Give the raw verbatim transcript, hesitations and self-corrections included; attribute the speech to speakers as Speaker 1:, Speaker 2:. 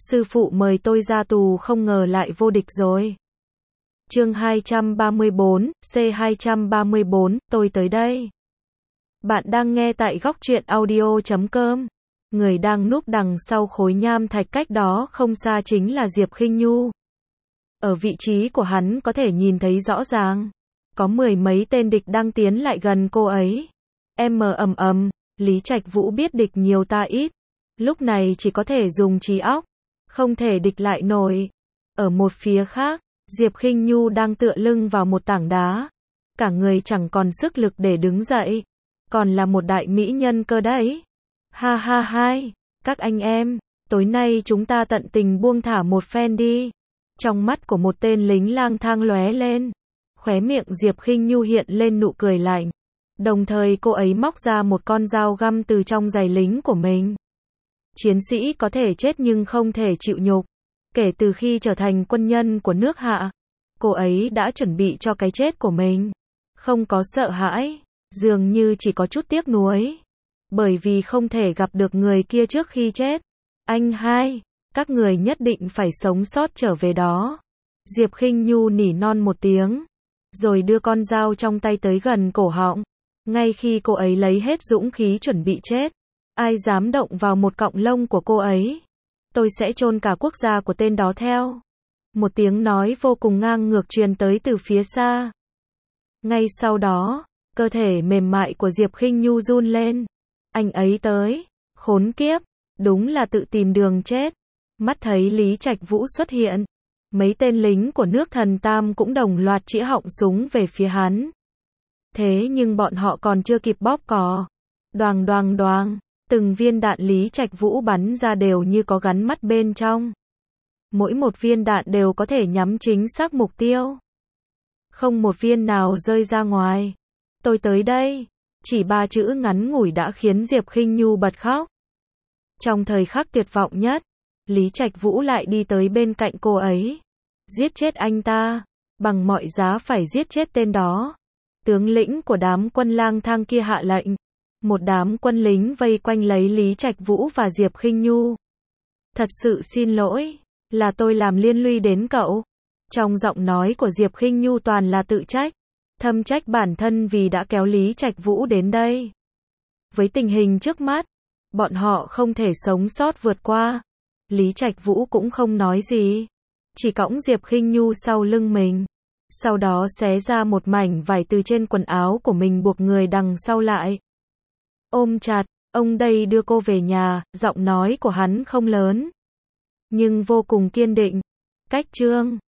Speaker 1: sư phụ mời tôi ra tù không ngờ lại vô địch rồi. Chương hai trăm ba mươi bốn, C hai trăm ba mươi bốn, tôi tới đây. Bạn đang nghe tại góc truyện audio chấm com. Người đang núp đằng sau khối nham thạch cách đó không xa chính là Diệp Khinh Nhu. Ở vị trí của hắn có thể nhìn thấy rõ ràng, có mười mấy tên địch đang tiến lại gần cô ấy. Em mờ ầm ầm, Lý Trạch Vũ biết địch nhiều ta ít, lúc này chỉ có thể dùng trí óc, không thể địch lại nổi. Ở một phía khác, Diệp Khinh Nhu đang tựa lưng vào một tảng đá, cả người chẳng còn sức lực để đứng dậy, còn là một đại mỹ nhân cơ đấy. Ha ha hai, các anh em, tối nay chúng ta tận tình buông thả một phen đi. Trong mắt của một tên lính lang thang lóe lên, khóe miệng Diệp Khinh Nhu hiện lên nụ cười lạnh. Đồng thời cô ấy móc ra một con dao găm từ trong giày lính của mình. Chiến sĩ có thể chết nhưng không thể chịu nhục. Kể từ khi trở thành quân nhân của nước Hạ, cô ấy đã chuẩn bị cho cái chết của mình. Không có sợ hãi, dường như chỉ có chút tiếc nuối. Bởi vì không thể gặp được người kia trước khi chết. Anh hai, các người nhất định phải sống sót trở về đó. Diệp Khinh Nhu nỉ non một tiếng, rồi đưa con dao trong tay tới gần cổ họng. Ngay khi cô ấy lấy hết dũng khí chuẩn bị chết, ai dám động vào một cọng lông của cô ấy, tôi sẽ chôn cả quốc gia của tên đó theo. Một tiếng nói vô cùng ngang ngược truyền tới từ phía xa. Ngay sau đó, cơ thể mềm mại của Diệp Khinh Nhu run lên. Anh ấy tới, khốn kiếp, đúng là tự tìm đường chết. Mắt thấy Lý Trạch Vũ xuất hiện, mấy tên lính của nước Thần Tam cũng đồng loạt chĩa họng súng về phía hắn. Thế nhưng bọn họ còn chưa kịp bóp cò, đoàng đoàng đoàng, từng viên đạn Lý Trạch Vũ bắn ra đều như có gắn mắt bên trong. Mỗi một viên đạn đều có thể nhắm chính xác mục tiêu, không một viên nào rơi ra ngoài. Tôi tới đây, chỉ ba chữ ngắn ngủi đã khiến Diệp Khinh Nhu bật khóc. Trong thời khắc tuyệt vọng nhất, Lý Trạch Vũ lại đi tới bên cạnh cô ấy. Giết chết anh ta, bằng mọi giá phải giết chết tên đó. Tướng lĩnh của đám quân lang thang kia hạ lệnh. Một đám quân lính vây quanh lấy Lý Trạch Vũ và Diệp Khinh Nhu. Thật sự xin lỗi, là tôi làm liên lụy đến cậu. Trong giọng nói của Diệp Khinh Nhu toàn là tự trách, thâm trách bản thân vì đã kéo Lý Trạch Vũ đến đây. Với tình hình trước mắt, bọn họ không thể sống sót vượt qua. Lý Trạch Vũ cũng không nói gì, chỉ cõng Diệp Khinh Nhu sau lưng mình. Sau đó xé ra một mảnh vải từ trên quần áo của mình buộc người đằng sau lại. Ôm chặt, ông đây đưa cô về nhà, giọng nói của hắn không lớn, nhưng vô cùng kiên định. Cách chương